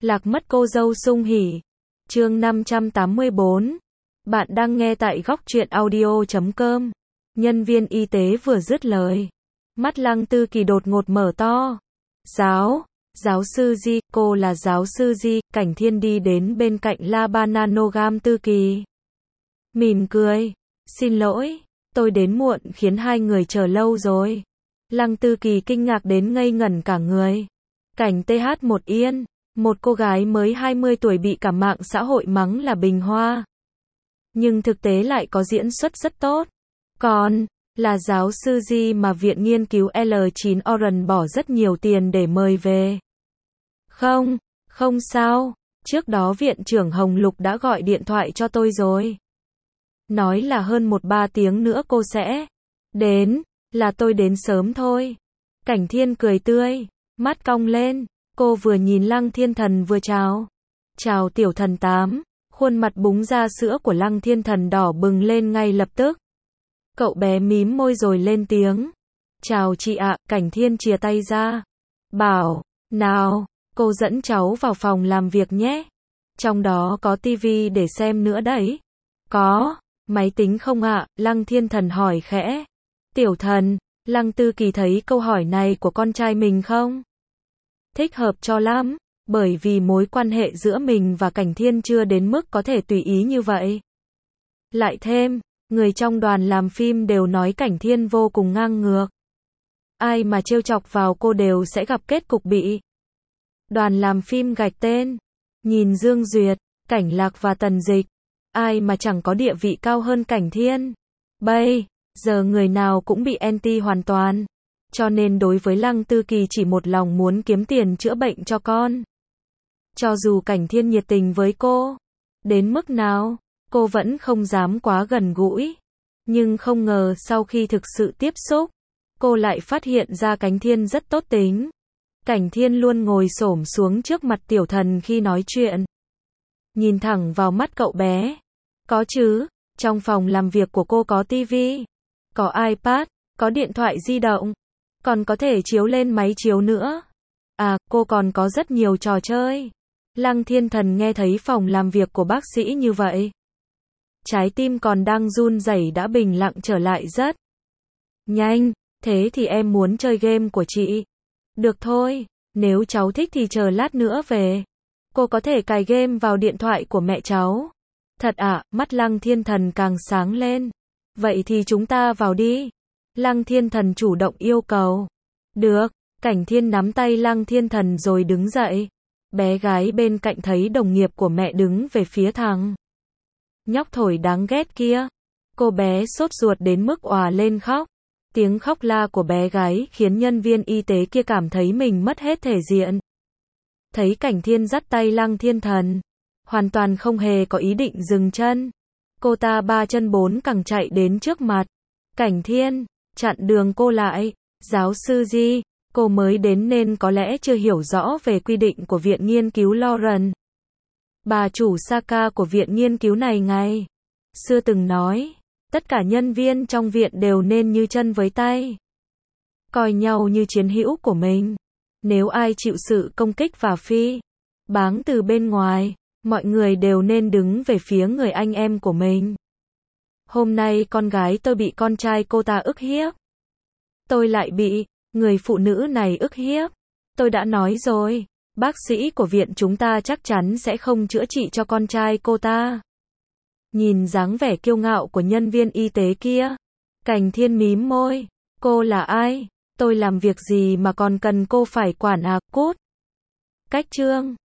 Lạc mất cô dâu Sung Hỉ. Chương 584. Bạn đang nghe tại góc truyện audio.com. Nhân viên y tế vừa dứt lời, mắt Lăng Tư Kỳ đột ngột mở to. Giáo sư Di, cô là giáo sư Di. Cảnh Thiên đi đến bên cạnh La Bananogam Tư Kỳ, mỉm cười. Xin lỗi, tôi đến muộn khiến hai người chờ lâu rồi. Lăng Tư Kỳ kinh ngạc đến ngây ngẩn cả người. Cảnh TH1 Yên, một cô gái mới 20 tuổi bị cả mạng xã hội mắng là bình hoa, nhưng thực tế lại có diễn xuất rất tốt. Còn là giáo sư Di mà viện nghiên cứu L9 Oran bỏ rất nhiều tiền để mời về. Không sao, trước đó viện trưởng Hồng Lục đã gọi điện thoại cho tôi rồi. Nói là hơn 1-3 tiếng nữa cô sẽ đến, là tôi đến sớm thôi. Cảnh Thiên cười tươi, mắt cong lên, cô vừa nhìn Lăng Thiên Thần vừa chào. Chào tiểu thần tám, khuôn mặt búng ra sữa của Lăng Thiên Thần đỏ bừng lên ngay lập tức. Cậu bé mím môi rồi lên tiếng. Chào chị ạ, Cảnh Thiên chìa tay ra. Bảo, nào, cô dẫn cháu vào phòng làm việc nhé. Trong đó có tivi để xem nữa đấy. Có, máy tính không ạ? Lăng Thiên Thần hỏi khẽ. Tiểu thần, Lăng Tư Kỳ thấy câu hỏi này của con trai mình không thích hợp cho lắm, bởi vì mối quan hệ giữa mình và Cảnh Thiên chưa đến mức có thể tùy ý như vậy. Lại thêm, người trong đoàn làm phim đều nói Cảnh Thiên vô cùng ngang ngược. Ai mà trêu chọc vào cô đều sẽ gặp kết cục bị đoàn làm phim gạch tên. Nhìn Dương Duyệt, Cảnh Lạc và Tần Dịch, ai mà chẳng có địa vị cao hơn Cảnh Thiên. Bây giờ người nào cũng bị anti hoàn toàn. Cho nên đối với Lăng Tư Kỳ chỉ một lòng muốn kiếm tiền chữa bệnh cho con. Cho dù Cảnh Thiên nhiệt tình với cô đến mức nào, cô vẫn không dám quá gần gũi. Nhưng không ngờ sau khi thực sự tiếp xúc, cô lại phát hiện ra Cảnh Thiên rất tốt tính. Cảnh Thiên luôn ngồi xổm xuống trước mặt tiểu thần khi nói chuyện, nhìn thẳng vào mắt cậu bé. Có chứ, trong phòng làm việc của cô có tivi, có iPad, có điện thoại di động, còn có thể chiếu lên máy chiếu nữa. À, cô còn có rất nhiều trò chơi. Lăng Thiên Thần nghe thấy phòng làm việc của bác sĩ như vậy, trái tim còn đang run rẩy đã bình lặng trở lại rất nhanh. Thế thì em muốn chơi game của chị. Được thôi, nếu cháu thích thì chờ lát nữa về. Cô có thể cài game vào điện thoại của mẹ cháu. Thật ạ? Mắt Lăng Thiên Thần càng sáng lên. Vậy thì chúng ta vào đi. Lăng Thiên Thần chủ động yêu cầu. Được. Cảnh Thiên nắm tay Lăng Thiên Thần rồi đứng dậy. Bé gái bên cạnh thấy đồng nghiệp của mẹ đứng về phía thằng nhóc thổi đáng ghét kia. Cô bé sốt ruột đến mức òa lên khóc. Tiếng khóc la của bé gái khiến nhân viên y tế kia cảm thấy mình mất hết thể diện. Thấy Cảnh Thiên dắt tay Lăng Thiên Thần, hoàn toàn không hề có ý định dừng chân. Cô ta 3 chân 4 cẳng chạy đến trước mặt Cảnh Thiên, chặn đường cô lại. Giáo sư Di, cô mới đến nên có lẽ chưa hiểu rõ về quy định của viện nghiên cứu Lauren. Bà chủ Saka của viện nghiên cứu này ngày xưa từng nói, tất cả nhân viên trong viện đều nên như chân với tay, coi nhau như chiến hữu của mình. Nếu ai chịu sự công kích và phỉ báng từ bên ngoài, mọi người đều nên đứng về phía người anh em của mình. Hôm nay con gái tôi bị con trai cô ta ức hiếp. Tôi lại bị người phụ nữ này ức hiếp. Tôi đã nói rồi, bác sĩ của viện chúng ta chắc chắn sẽ không chữa trị cho con trai cô ta. Nhìn dáng vẻ kiêu ngạo của nhân viên y tế kia, Cảnh Thiên mím môi. Cô là ai? Tôi làm việc gì mà còn cần cô phải quản à? Cút. Cách chương